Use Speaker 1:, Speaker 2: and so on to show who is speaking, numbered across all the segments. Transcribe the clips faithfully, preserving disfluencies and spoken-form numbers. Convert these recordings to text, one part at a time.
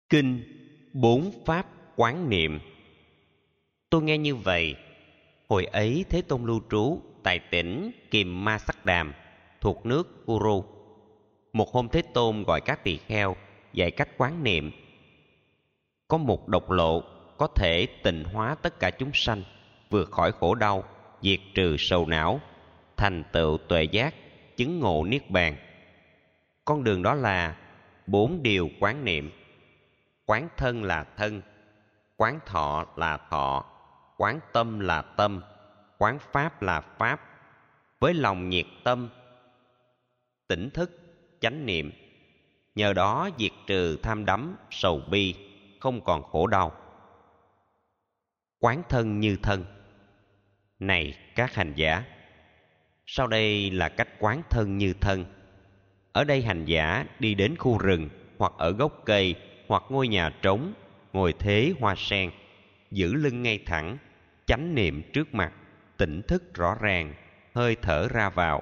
Speaker 1: Kinh Bốn Pháp Quán Niệm. Tôi nghe như vậy. Hồi ấy Thế Tôn lưu trú tại tỉnh Kiềm Ma Sắc Đàm thuộc nước Kuru. Một hôm Thế Tôn gọi các tỳ kheo dạy cách quán niệm. Có một độc lộ có thể tịnh hóa tất cả chúng sanh, vượt khỏi khổ đau, diệt trừ sầu não, thành tựu tuệ giác, chứng ngộ niết bàn. Con đường đó là bốn điều quán niệm. Quán thân là thân, quán thọ là thọ, quán tâm là tâm, quán pháp là pháp. Với lòng nhiệt tâm, tỉnh thức, chánh niệm, nhờ đó diệt trừ tham đắm, sầu bi, không còn khổ đau. Quán thân như thân. Này các hành giả, sau đây là cách quán thân như thân. Ở đây hành giả đi đến khu rừng, hoặc ở gốc cây, hoặc ngôi nhà trống, ngồi thế hoa sen, giữ lưng ngay thẳng, chánh niệm trước mặt, tỉnh thức rõ ràng, hơi thở ra vào.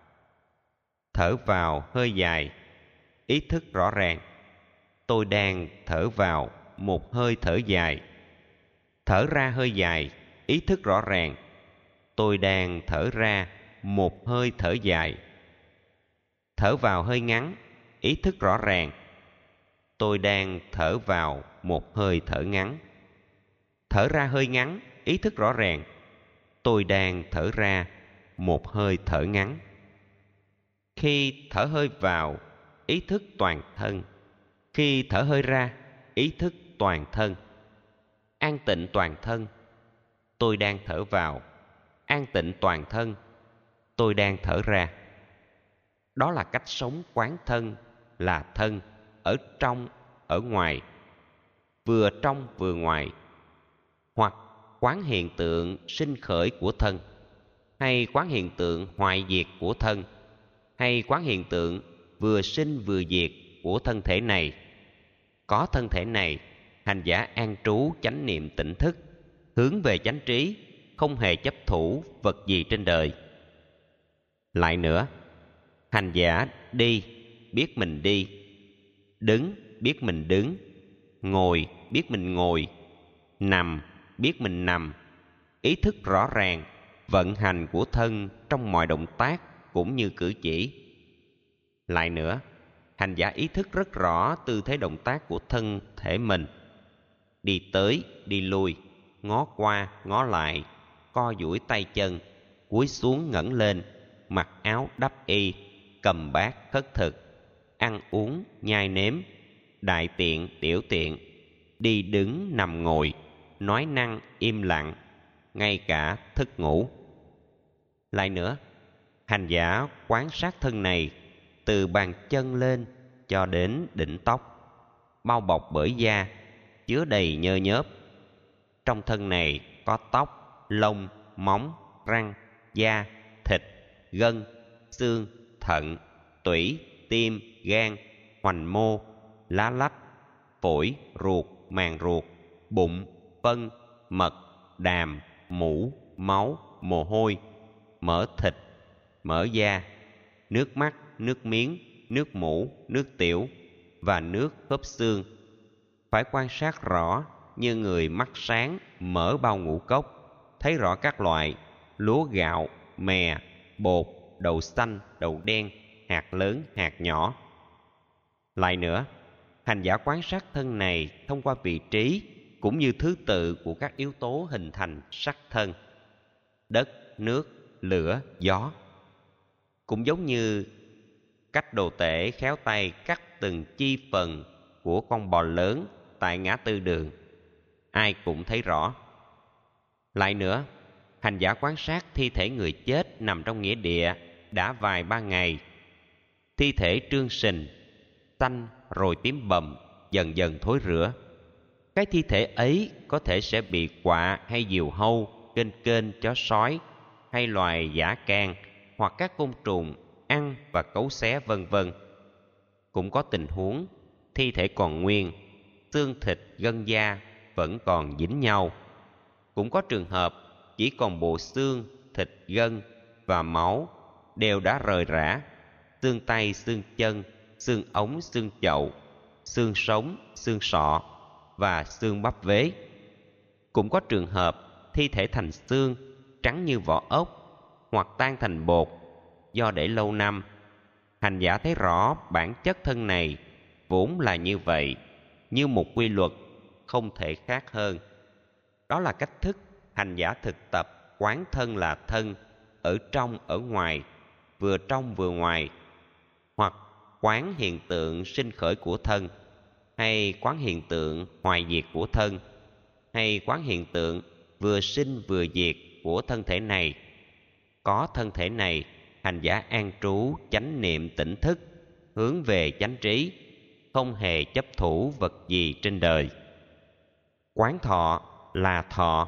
Speaker 1: Thở vào hơi dài, ý thức rõ ràng. Tôi đang thở vào một hơi thở dài. Thở ra hơi dài, ý thức rõ ràng. Tôi đang thở ra một hơi thở dài. Thở vào hơi ngắn, ý thức rõ ràng. Tôi đang thở vào một hơi thở ngắn. Thở ra hơi ngắn, ý thức rõ ràng. Tôi đang thở ra một hơi thở ngắn. Khi thở hơi vào, ý thức toàn thân. Khi thở hơi ra, ý thức toàn thân. An tịnh toàn thân. Tôi đang thở vào. An tịnh toàn thân. Tôi đang thở ra. Đó là cách sống quán thân, là thân, ở trong, ở ngoài, vừa trong vừa ngoài. Hoặc quán hiện tượng sinh khởi của thân, hay quán hiện tượng hoại diệt của thân, hay quán hiện tượng vừa sinh vừa diệt của thân thể này. Có thân thể này, hành giả an trú chánh niệm tỉnh thức, hướng về chánh trí, không hề chấp thủ vật gì trên đời. Lại nữa, hành giả đi, biết mình đi, đứng, biết mình đứng, ngồi, biết mình ngồi, nằm, biết mình nằm, ý thức rõ ràng vận hành của thân trong mọi động tác cũng như cử chỉ. Lại nữa, hành giả ý thức rất rõ tư thế động tác của thân thể mình, đi tới, đi lui, ngó qua, ngó lại, co duỗi tay chân, cúi xuống ngẩng lên, mặc áo đắp y, cầm bát khất thực, ăn uống nhai nếm, đại tiện tiểu tiện, đi đứng nằm ngồi, nói năng im lặng, ngay cả thức ngủ. Lại nữa, hành giả quán sát thân này từ bàn chân lên cho đến đỉnh tóc, bao bọc bởi da, chứa đầy nhơ nhớp. Trong thân này có tóc, lông, móng, răng, da, thịt, gân, xương, thận, tủy, tim, gan, hoành mô, lá lách, phổi, ruột, màng ruột, bụng, phân, mật, đàm, mũ, máu, mồ hôi, mỡ thịt, mỡ da, nước mắt, nước miếng, nước mũ, nước tiểu và nước khớp xương. Phải quan sát rõ như người mắt sáng mở bao ngũ cốc, thấy rõ các loại lúa gạo, mè, bột, đậu xanh, đậu đen, hạt lớn, hạt nhỏ. Lại nữa, hành giả quan sát thân này thông qua vị trí cũng như thứ tự của các yếu tố hình thành sắc thân: đất, nước, lửa, gió. Cũng giống như cách đồ tể khéo tay cắt từng chi phần của con bò lớn tại ngã tư đường, ai cũng thấy rõ. Lại nữa, hành giả quan sát thi thể người chết nằm trong nghĩa địa đã vài ba ngày. Thi thể trương sình, xanh rồi tím bầm, dần dần thối rữa. Cái thi thể ấy có thể sẽ bị quạ hay diều hâu, kênh kênh, chó sói hay loài dã can hoặc các côn trùng ăn và cấu xé vân vân. Cũng có tình huống thi thể còn nguyên, xương thịt gân da vẫn còn dính nhau. Cũng có trường hợp chỉ còn bộ xương, thịt gân và máu đều đã rời rã, xương tay, xương chân, xương ống, xương chậu, xương sống, xương sọ và xương bắp vế. Cũng có trường hợp thi thể thành xương, trắng như vỏ ốc, hoặc tan thành bột do để lâu năm. Hành giả thấy rõ bản chất thân này vốn là như vậy, như một quy luật không thể khác hơn. Đó là cách thức hành giả thực tập quán thân là thân, ở trong ở ngoài, vừa trong vừa ngoài, hoặc quán hiện tượng sinh khởi của thân, hay quán hiện tượng hoại diệt của thân, hay quán hiện tượng vừa sinh vừa diệt của thân thể này. Có thân thể này, hành giả an trú chánh niệm tỉnh thức, hướng về chánh trí, không hề chấp thủ vật gì trên đời. Quán thọ là thọ.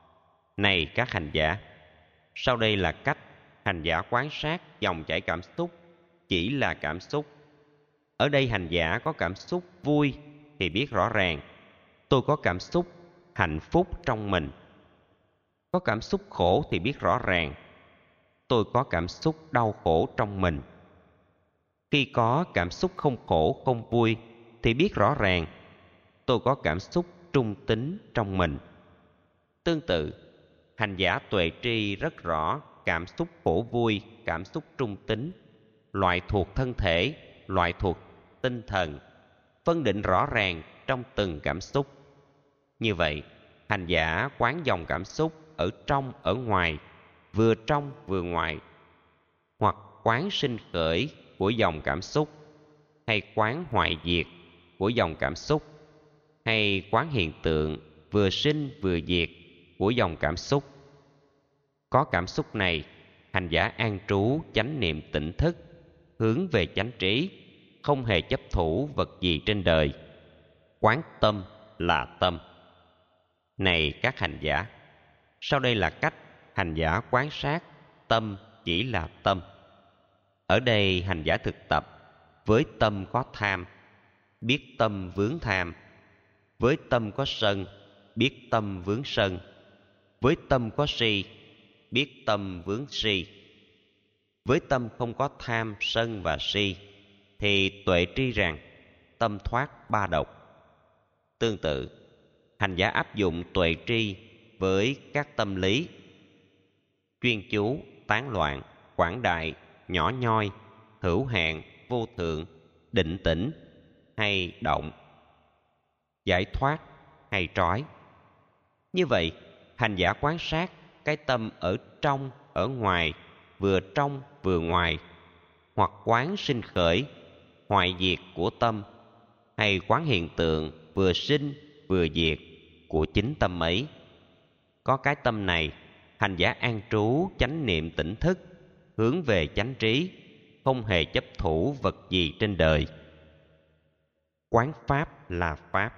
Speaker 1: Này các hành giả, sau đây là cách hành giả quán sát dòng chảy cảm xúc chỉ là cảm xúc. Ở đây hành giả có cảm xúc vui thì biết rõ ràng, tôi có cảm xúc hạnh phúc trong mình. Có cảm xúc khổ thì biết rõ ràng, tôi có cảm xúc đau khổ trong mình. Khi có cảm xúc không khổ không vui thì biết rõ ràng, tôi có cảm xúc trung tính trong mình. Tương tự, hành giả tuệ tri rất rõ cảm xúc khổ vui, cảm xúc trung tính, loại thuộc thân thể, loại thuộc tinh thần, phân định rõ ràng trong từng cảm xúc. Như vậy, hành giả quán dòng cảm xúc ở trong ở ngoài, vừa trong vừa ngoài, hoặc quán sinh khởi của dòng cảm xúc, hay quán hoại diệt của dòng cảm xúc, hay quán hiện tượng vừa sinh vừa diệt của dòng cảm xúc. Có cảm xúc này, hành giả an trú chánh niệm tỉnh thức, hướng về chánh trí, không hề chấp thủ vật gì trên đời. Quán tâm là tâm. Này các hành giả, sau đây là cách hành giả quán sát tâm chỉ là tâm. Ở đây hành giả thực tập với tâm có tham, biết tâm vướng tham; với tâm có sân, biết tâm vướng sân; với tâm có si, biết tâm vướng si. Với tâm không có tham, sân và si thì tuệ tri rằng tâm thoát ba độc. Tương tự, hành giả áp dụng tuệ tri với các tâm lý chuyên chú, tán loạn, quảng đại, nhỏ nhoi, hữu hạn, vô thượng, định tĩnh hay động, giải thoát hay trói. Như vậy, hành giả quán sát cái tâm ở trong, ở ngoài, vừa trong vừa ngoài, hoặc quán sinh khởi, hoại diệt của tâm, hay quán hiện tượng vừa sinh vừa diệt của chính tâm ấy. Có cái tâm này, hành giả an trú chánh niệm tỉnh thức, hướng về chánh trí, không hề chấp thủ vật gì trên đời. Quán pháp là pháp.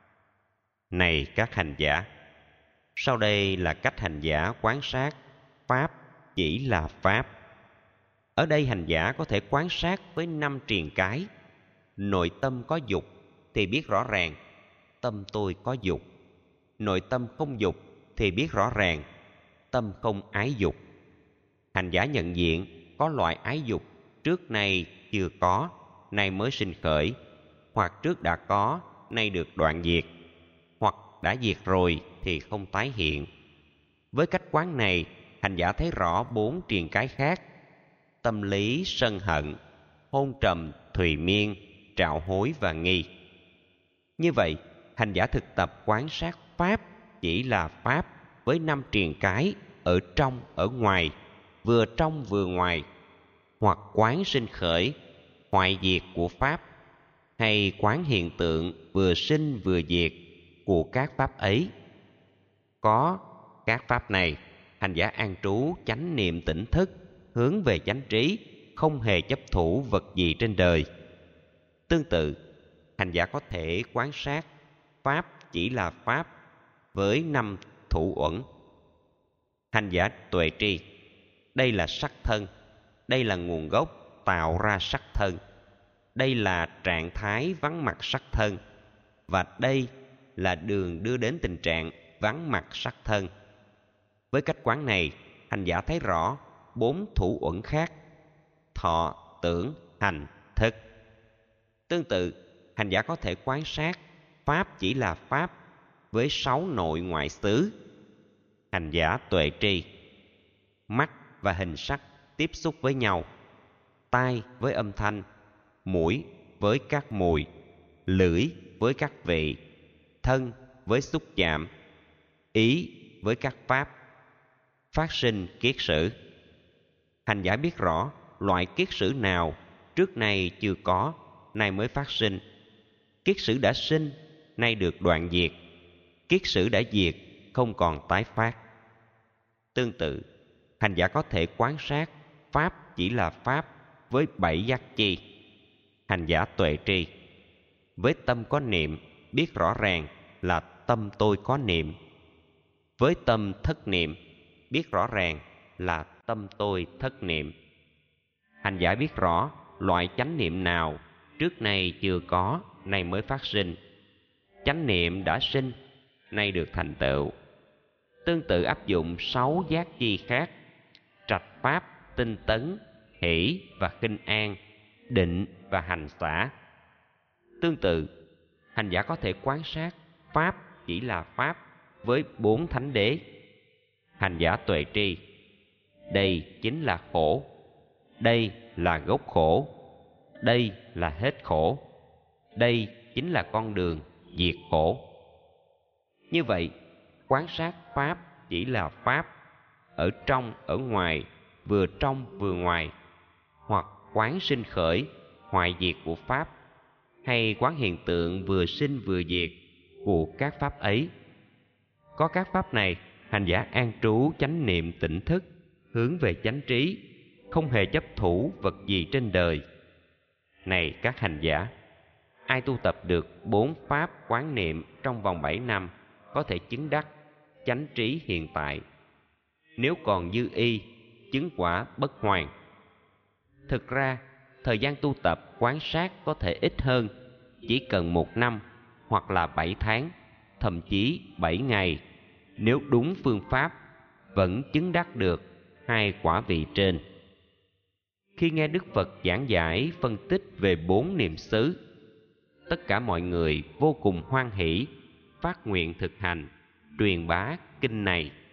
Speaker 1: Này các hành giả, sau đây là cách hành giả quán sát pháp chỉ là pháp. Ở đây hành giả có thể quán sát với năm triền cái. Nội tâm có dục thì biết rõ ràng tâm tôi có dục. Nội tâm không dục thì biết rõ ràng tâm không ái dục. Hành giả nhận diện có loại ái dục trước nay chưa có, nay mới sinh khởi, hoặc trước đã có, nay được đoạn diệt, hoặc đã diệt rồi thì không tái hiện. Với cách quán này, hành giả thấy rõ bốn triền cái khác: tâm lý sân hận, hôn trầm, thùy miên, trạo hối và nghi. Như vậy, hành giả thực tập quán sát pháp chỉ là pháp với năm triền cái ở trong ở ngoài, vừa trong vừa ngoài, hoặc quán sinh khởi, hoại diệt của pháp, hay quán hiện tượng vừa sinh vừa diệt của các pháp ấy. Có các pháp này, hành giả an trú chánh niệm tỉnh thức, hướng về chánh trí, không hề chấp thủ vật gì trên đời. Tương tự, hành giả có thể quán sát pháp chỉ là pháp với năm thủ uẩn. Hành giả tuệ tri, đây là sắc thân, đây là nguồn gốc tạo ra sắc thân, đây là trạng thái vắng mặt sắc thân, và đây là đường đưa đến tình trạng vắng mặt sắc thân. Với cách quán này, hành giả thấy rõ bốn thủ uẩn khác: thọ, tưởng, hành, thức. Tương tự, hành giả có thể quan sát pháp chỉ là pháp với sáu nội ngoại xứ. Hành giả tuệ tri. Mắt và hình sắc tiếp xúc với nhau, tai với âm thanh, mũi với các mùi, lưỡi với các vị, thân với xúc chạm, ý với các pháp, phát sinh kiết sử. Hành giả biết rõ loại kiết sử nào trước này chưa có, nay mới phát sinh. Kiết sử đã sinh, nay được đoạn diệt. Kiết sử đã diệt, không còn tái phát. Tương tự, hành giả có thể quan sát pháp chỉ là pháp với bảy giác chi. Hành giả tuệ tri. Với tâm có niệm, biết rõ ràng là tâm tôi có niệm. Với tâm thất niệm, biết rõ ràng là tâm tôi thất niệm. Hành giả biết rõ loại chánh niệm nào trước này chưa có, nay mới phát sinh. Chánh niệm đã sinh, nay được thành tựu. Tương tự áp dụng sáu giác chi khác: trạch pháp, tinh tấn, hỷ và khinh an, định và hành xả. Tương tự, hành giả có thể quan sát pháp chỉ là pháp với bốn thánh đế. Hành giả tuệ tri. Đây chính là khổ, đây là gốc khổ, đây là hết khổ, đây chính là con đường diệt khổ. Như vậy, quan sát pháp chỉ là pháp, ở trong ở ngoài, vừa trong vừa ngoài, hoặc quán sinh khởi, hoại diệt của pháp, hay quán hiện tượng vừa sinh vừa diệt của các pháp ấy. Có các pháp này, hành giả an trú chánh niệm tỉnh thức, hướng về chánh trí, không hề chấp thủ vật gì trên đời. Này các hành giả, ai tu tập được bốn pháp quán niệm trong vòng bảy năm có thể chứng đắc chánh trí hiện tại. Nếu còn dư y, chứng quả bất hoàn. Thực ra, thời gian tu tập quán sát có thể ít hơn, chỉ cần một năm hoặc là bảy tháng, thậm chí bảy ngày. Nếu đúng phương pháp, vẫn chứng đắc được hai quả vị trên. Khi nghe Đức Phật giảng giải phân tích về bốn niệm xứ, tất cả mọi người vô cùng hoan hỷ, phát nguyện thực hành, truyền bá kinh này.